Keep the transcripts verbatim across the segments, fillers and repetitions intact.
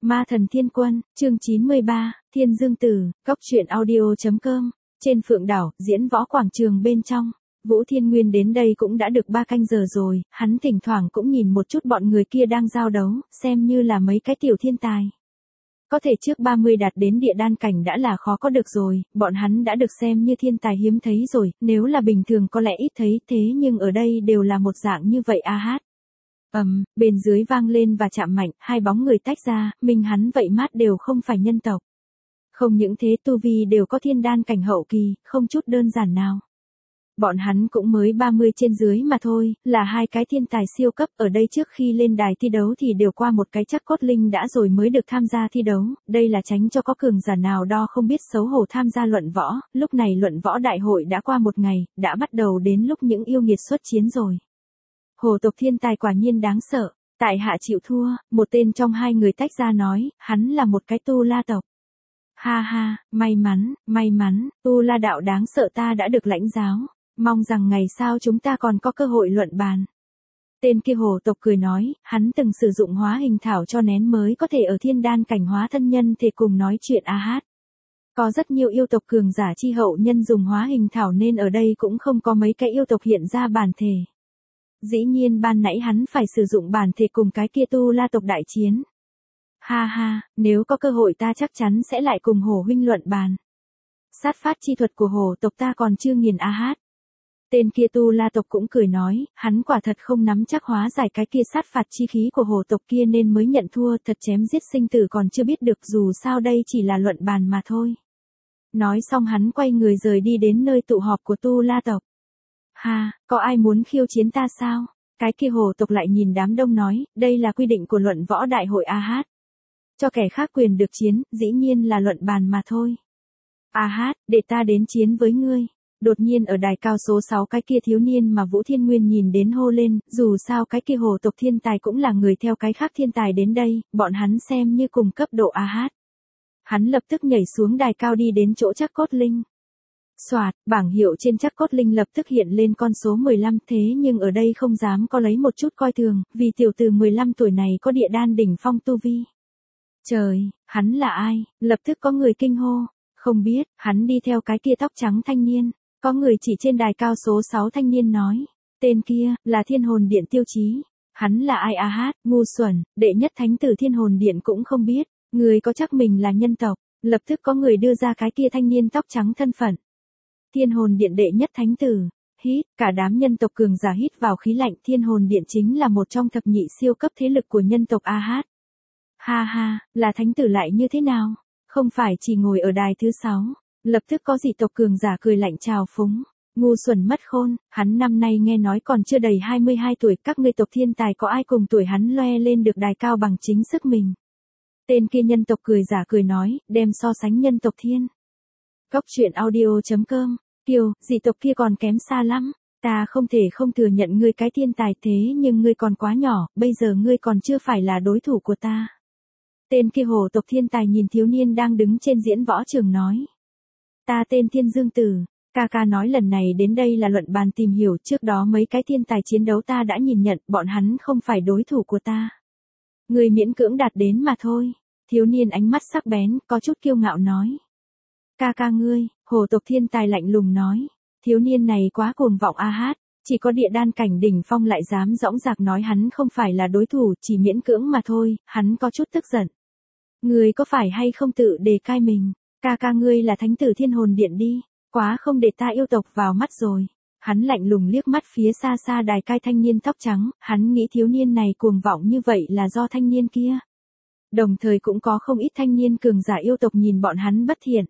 Ma thần thiên quân, chương chín mươi ba, Thiên Dương Tử, Cốc truyện audio chấm com, trên Phượng Đảo, diễn võ quảng trường bên trong. Vũ Thiên Nguyên đến đây cũng đã được ba canh giờ rồi, hắn thỉnh thoảng cũng nhìn một chút bọn người kia đang giao đấu, xem như là mấy cái tiểu thiên tài. Có thể trước ba mươi đạt đến địa đan cảnh đã là khó có được rồi, bọn hắn đã được xem như thiên tài hiếm thấy rồi, nếu là bình thường có lẽ ít thấy thế nhưng ở đây đều là một dạng như vậy a hát. Ầm, um, bên dưới vang lên và chạm mạnh, hai bóng người tách ra, mình hắn vậy mát đều không phải nhân tộc. Không những thế tu vi đều có thiên đan cảnh hậu kỳ, không chút đơn giản nào. Bọn hắn cũng mới ba mươi trên dưới mà thôi, là hai cái thiên tài siêu cấp, ở đây trước khi lên đài thi đấu thì đều qua một cái chắc cốt linh đã rồi mới được tham gia thi đấu, đây là tránh cho có cường giả nào đo không biết xấu hổ tham gia luận võ, lúc này luận võ đại hội đã qua một ngày, đã bắt đầu đến lúc những yêu nghiệt xuất chiến rồi. Hồ tộc thiên tài quả nhiên đáng sợ, tại hạ chịu thua, một tên trong hai người tách ra nói, hắn là một cái tu la tộc. Ha ha, may mắn, may mắn, tu la đạo đáng sợ ta đã được lãnh giáo, mong rằng ngày sau chúng ta còn có cơ hội luận bàn. Tên kia hồ tộc cười nói, hắn từng sử dụng hóa hình thảo cho nén mới có thể ở thiên đan cảnh hóa thân nhân thể cùng nói chuyện a hát. Có rất nhiều yêu tộc cường giả chi hậu nhân dùng hóa hình thảo nên ở đây cũng không có mấy cái yêu tộc hiện ra bản thể. Dĩ nhiên ban nãy hắn phải sử dụng bản thể cùng cái kia tu la tộc đại chiến. Ha ha, nếu có cơ hội ta chắc chắn sẽ lại cùng Hồ huynh luận bàn. Sát phát chi thuật của Hồ tộc ta còn chưa nghiền a hát. Tên kia tu la tộc cũng cười nói, hắn quả thật không nắm chắc hóa giải cái kia sát phạt chi khí của Hồ tộc kia nên mới nhận thua, thật chém giết sinh tử còn chưa biết được, dù sao đây chỉ là luận bàn mà thôi. Nói xong hắn quay người rời đi đến nơi tụ họp của tu la tộc. Ha, có ai muốn khiêu chiến ta sao? Cái kia hồ tộc lại nhìn đám đông nói, đây là quy định của luận võ đại hội a hát. Cho kẻ khác quyền được chiến, dĩ nhiên là luận bàn mà thôi. A hát, để ta đến chiến với ngươi. Đột nhiên ở đài cao số sáu cái kia thiếu niên mà Vũ Thiên Nguyên nhìn đến hô lên, dù sao cái kia hồ tộc thiên tài cũng là người theo cái khác thiên tài đến đây, bọn hắn xem như cùng cấp độ a hát. Hắn lập tức nhảy xuống đài cao đi đến chỗ chắc cốt linh. Soạt, bảng hiệu trên chắc cốt linh lập tức hiện lên con số mười lăm, thế nhưng ở đây không dám có lấy một chút coi thường, vì tiểu tử mười lăm tuổi này có địa đan đỉnh phong tu vi. Trời, hắn là ai? Lập tức có người kinh hô, không biết, hắn đi theo cái kia tóc trắng thanh niên, có người chỉ trên đài cao số sáu thanh niên nói, tên kia, là Thiên Hồn Điện Tiêu Chí, hắn là ai a hát, ngu xuẩn, đệ nhất thánh tử Thiên Hồn Điện cũng không biết, người có chắc mình là nhân tộc, lập tức có người đưa ra cái kia thanh niên tóc trắng thân phận. Thiên Hồn Điện đệ nhất thánh tử, hít, cả đám nhân tộc cường giả hít vào khí lạnh, Thiên Hồn Điện chính là một trong thập nhị siêu cấp thế lực của nhân tộc a hát. Ha ha, là thánh tử lại như thế nào? Không phải chỉ ngồi ở đài thứ sáu, lập tức có dị tộc cường giả cười lạnh chào phúng, ngu xuẩn mất khôn, hắn năm nay nghe nói còn chưa đầy hai mươi hai tuổi, các ngươi tộc thiên tài có ai cùng tuổi hắn loe lên được đài cao bằng chính sức mình. Tên kia nhân tộc cười giả cười nói, đem so sánh nhân tộc thiên. Cốc truyện audio chấm com, kiều, dị tộc kia còn kém xa lắm, ta không thể không thừa nhận ngươi cái thiên tài thế nhưng ngươi còn quá nhỏ, bây giờ ngươi còn chưa phải là đối thủ của ta. Tên kia hồ tộc thiên tài nhìn thiếu niên đang đứng trên diễn võ trường nói. Ta tên Thiên Dương Tử, ca ca nói lần này đến đây là luận bàn tìm hiểu, trước đó mấy cái thiên tài chiến đấu ta đã nhìn nhận, bọn hắn không phải đối thủ của ta. Người miễn cưỡng đạt đến mà thôi, thiếu niên ánh mắt sắc bén, có chút kiêu ngạo nói. Ca ca ngươi, hồ tộc thiên tài lạnh lùng nói, thiếu niên này quá cuồng vọng a hát, chỉ có địa đan cảnh đỉnh phong lại dám dõng dạc nói hắn không phải là đối thủ, chỉ miễn cưỡng mà thôi, hắn có chút tức giận. Ngươi có phải hay không tự đề cai mình, ca ca ngươi là thánh tử Thiên Hồn Điện đi, quá không để ta yêu tộc vào mắt rồi. Hắn lạnh lùng liếc mắt phía xa xa đài cai thanh niên tóc trắng, hắn nghĩ thiếu niên này cuồng vọng như vậy là do thanh niên kia. Đồng thời cũng có không ít thanh niên cường giả yêu tộc nhìn bọn hắn bất thiện.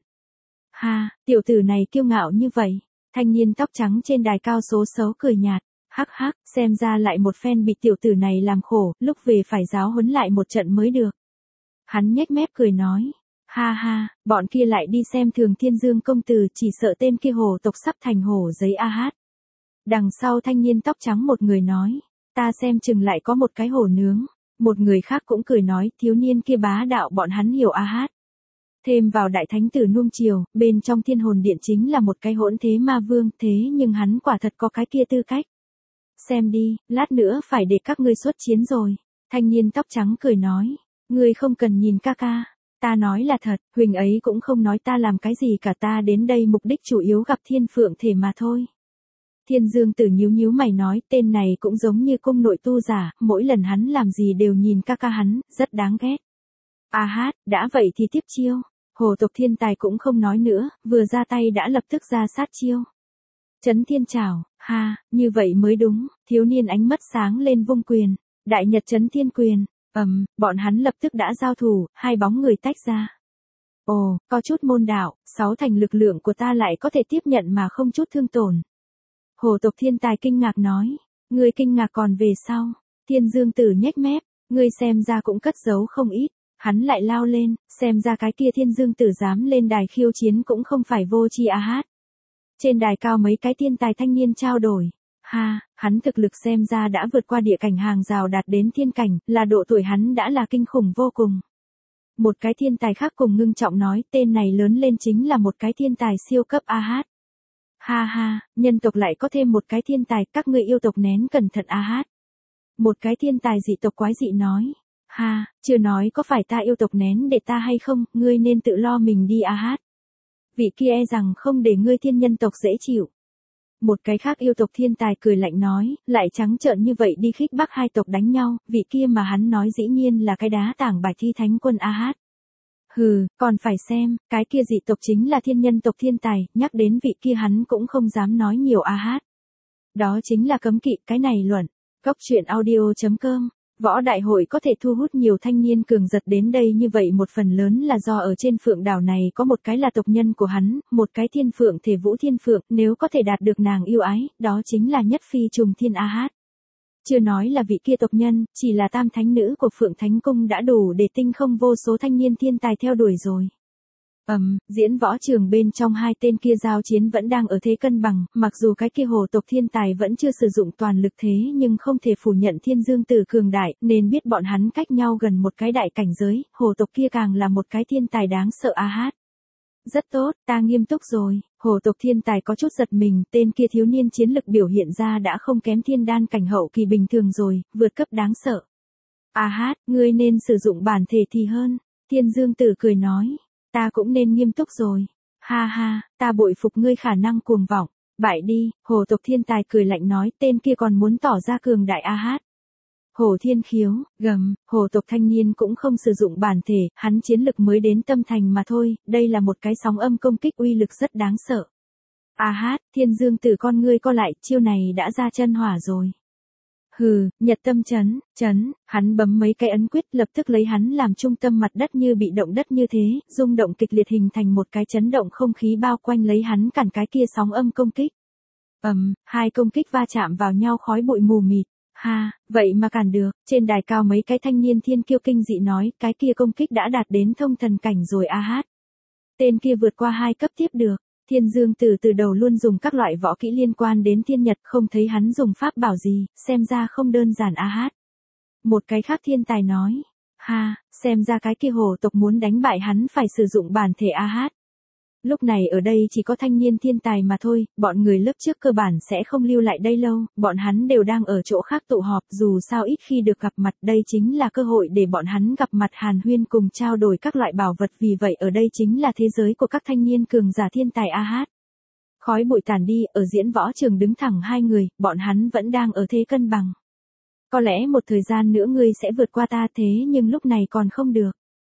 Ha, tiểu tử này kiêu ngạo như vậy. Thanh niên tóc trắng trên đài cao số sáu cười nhạt, hắc hắc, xem ra lại một phen bị tiểu tử này làm khổ, lúc về phải giáo huấn lại một trận mới được. Hắn nhếch mép cười nói, ha ha, bọn kia lại đi xem thường Thiên Dương công tử, chỉ sợ tên kia hồ tộc sắp thành hổ giấy a hát. Đằng sau thanh niên tóc trắng một người nói, ta xem chừng lại có một cái hổ nướng, một người khác cũng cười nói, thiếu niên kia bá đạo bọn hắn hiểu a hát. Thêm vào đại thánh tử nuông chiều, bên trong Thiên Hồn Điện chính là một cái hỗn thế ma vương, thế nhưng hắn quả thật có cái kia tư cách. Xem đi, lát nữa phải để các ngươi xuất chiến rồi. Thanh niên tóc trắng cười nói. Ngươi không cần nhìn ca ca. Ta nói là thật, Huỳnh ấy cũng không nói ta làm cái gì cả, ta đến đây mục đích chủ yếu gặp Thiên Phượng Thể mà thôi. Thiên Dương Tử nhíu nhíu mày nói, tên này cũng giống như cung nội tu giả, mỗi lần hắn làm gì đều nhìn ca ca hắn, rất đáng ghét. A hát, đã vậy thì tiếp chiêu. Hồ tộc thiên tài cũng không nói nữa, vừa ra tay đã lập tức ra sát chiêu. Chấn thiên trảo, ha, như vậy mới đúng, thiếu niên ánh mắt sáng lên vung quyền. Đại nhật chấn thiên quyền, ầm, um, bọn hắn lập tức đã giao thủ, hai bóng người tách ra. Ồ, có chút môn đạo, sáu thành lực lượng của ta lại có thể tiếp nhận mà không chút thương tổn. Hồ tộc thiên tài kinh ngạc nói, ngươi kinh ngạc còn về sau. Thiên Dương Tử nhếch mép, ngươi xem ra cũng cất giấu không ít. Hắn lại lao lên, xem ra cái kia Thiên Dương Tử dám lên đài khiêu chiến cũng không phải vô tri a hát. Trên đài cao mấy cái thiên tài thanh niên trao đổi. Ha, hắn thực lực xem ra đã vượt qua địa cảnh hàng rào đạt đến thiên cảnh, là độ tuổi hắn đã là kinh khủng vô cùng. Một cái thiên tài khác cùng ngưng trọng nói, tên này lớn lên chính là một cái thiên tài siêu cấp a hát. Ha ha, nhân tộc lại có thêm một cái thiên tài, các ngươi yêu tộc nén cẩn thận a hát. Một cái thiên tài dị tộc quái dị nói. Ha, chưa nói có phải ta yêu tộc nén để ta hay không, ngươi nên tự lo mình đi a hát. Vị kia e rằng không để ngươi thiên nhân tộc dễ chịu. Một cái khác yêu tộc thiên tài cười lạnh nói, lại trắng trợn như vậy đi khích bác hai tộc đánh nhau, vị kia mà hắn nói dĩ nhiên là cái đá tảng bài thi thánh quân a hát. Hừ, còn phải xem, cái kia dị tộc chính là thiên nhân tộc thiên tài, nhắc đến vị kia hắn cũng không dám nói nhiều a hát. Đó chính là cấm kỵ, cái này luận. Góc truyện audio chấm com. Võ đại hội có thể thu hút nhiều thanh niên cường giật đến đây như vậy một phần lớn là do ở trên phượng đảo này có một cái là tộc nhân của hắn, một cái Thiên Phượng Thể Vũ Thiên Phượng, nếu có thể đạt được nàng yêu ái, đó chính là nhất phi trùng thiên a hát. Chưa nói là vị kia tộc nhân, chỉ là tam thánh nữ của Phượng Thánh Cung đã đủ để tinh không vô số thanh niên thiên tài theo đuổi rồi. Ầm, um, diễn võ trường bên trong hai tên kia giao chiến vẫn đang ở thế cân bằng, mặc dù cái kia hồ tộc thiên tài vẫn chưa sử dụng toàn lực thế nhưng không thể phủ nhận Thiên Dương Tử cường đại, nên biết bọn hắn cách nhau gần một cái đại cảnh giới, hồ tộc kia càng là một cái thiên tài đáng sợ a hát. Rất tốt, ta nghiêm túc rồi, hồ tộc thiên tài có chút giật mình, tên kia thiếu niên chiến lực biểu hiện ra đã không kém thiên đan cảnh hậu kỳ bình thường rồi, vượt cấp đáng sợ. A hát, ngươi nên sử dụng bản thể thì hơn, Thiên Dương Tử cười nói. Ta cũng nên nghiêm túc rồi. Ha ha, ta bội phục ngươi khả năng cuồng vọng. Bại đi, hồ tộc thiên tài cười lạnh nói, tên kia còn muốn tỏ ra cường đại a hát. Hồ thiên khiếu, gầm, hồ tộc thanh niên cũng không sử dụng bản thể, hắn chiến lực mới đến tâm thành mà thôi, đây là một cái sóng âm công kích uy lực rất đáng sợ. A hát, Thiên Dương Tử con ngươi co lại, chiêu này đã ra chân hỏa rồi. Hừ, nhật tâm chấn, chấn, hắn bấm mấy cái ấn quyết lập tức lấy hắn làm trung tâm mặt đất như bị động đất như thế, rung động kịch liệt hình thành một cái chấn động không khí bao quanh lấy hắn cản cái kia sóng âm công kích. Ầm, um, hai công kích va chạm vào nhau khói bụi mù mịt. Ha, vậy mà cản được, trên đài cao mấy cái thanh niên thiên kiêu kinh dị nói, cái kia công kích đã đạt đến thông thần cảnh rồi a hát. Tên kia vượt qua hai cấp tiếp được. Thiên Dương Tử từ đầu luôn dùng các loại võ kỹ liên quan đến thiên nhật, không thấy hắn dùng pháp bảo gì, xem ra không đơn giản a hát. Một cái khác thiên tài nói, ha, xem ra cái kia hồ tộc muốn đánh bại hắn phải sử dụng bản thể a hát. Lúc này ở đây chỉ có thanh niên thiên tài mà thôi, bọn người lớp trước cơ bản sẽ không lưu lại đây lâu, bọn hắn đều đang ở chỗ khác tụ họp, dù sao ít khi được gặp mặt, đây chính là cơ hội để bọn hắn gặp mặt hàn huyên cùng trao đổi các loại bảo vật, vì vậy ở đây chính là thế giới của các thanh niên cường giả thiên tài a hát. Khói bụi tàn đi, ở diễn võ trường đứng thẳng hai người, bọn hắn vẫn đang ở thế cân bằng. Có lẽ một thời gian nữa ngươi sẽ vượt qua ta thế nhưng lúc này còn không được.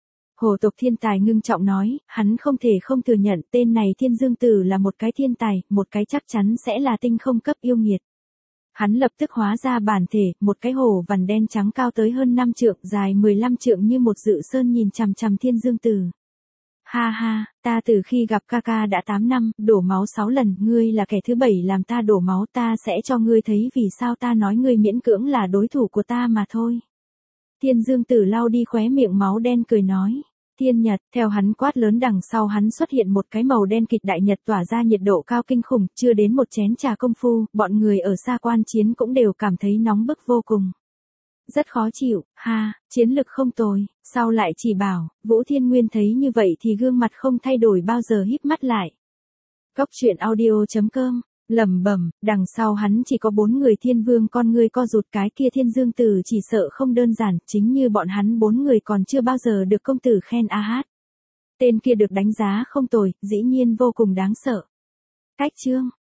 Hồ tộc thiên tài ngưng trọng nói, hắn không thể không thừa nhận tên này Thiên Dương Tử là một cái thiên tài, một cái chắc chắn sẽ là tinh không cấp yêu nghiệt. Hắn lập tức hóa ra bản thể, một cái hồ vằn đen trắng cao tới hơn năm trượng, dài mười lăm trượng như một dự sơn nhìn chằm chằm Thiên Dương Tử. Ha ha, ta từ khi gặp ca ca đã tám năm, đổ máu sáu lần, ngươi là kẻ thứ bảy làm ta đổ máu, ta sẽ cho ngươi thấy vì sao ta nói ngươi miễn cưỡng là đối thủ của ta mà thôi. Thiên Dương Tử lau đi khóe miệng máu đen cười nói. Thiên nhật, theo hắn quát lớn đằng sau hắn xuất hiện một cái màu đen kịt đại nhật tỏa ra nhiệt độ cao kinh khủng, chưa đến một chén trà công phu, bọn người ở xa quan chiến cũng đều cảm thấy nóng bức vô cùng. Rất khó chịu, ha, chiến lực không tồi, sau lại chỉ bảo, Vũ Thiên Nguyên thấy như vậy thì gương mặt không thay đổi bao giờ híp mắt lại. Góc truyện audio chấm com Lẩm bẩm, đằng sau hắn chỉ có bốn người thiên vương con ngươi co rụt cái kia thiên dương tử chỉ sợ không đơn giản, chính như bọn hắn bốn người còn chưa bao giờ được công tử khen a hát. Tên kia được đánh giá không tồi, dĩ nhiên vô cùng đáng sợ. Cách chương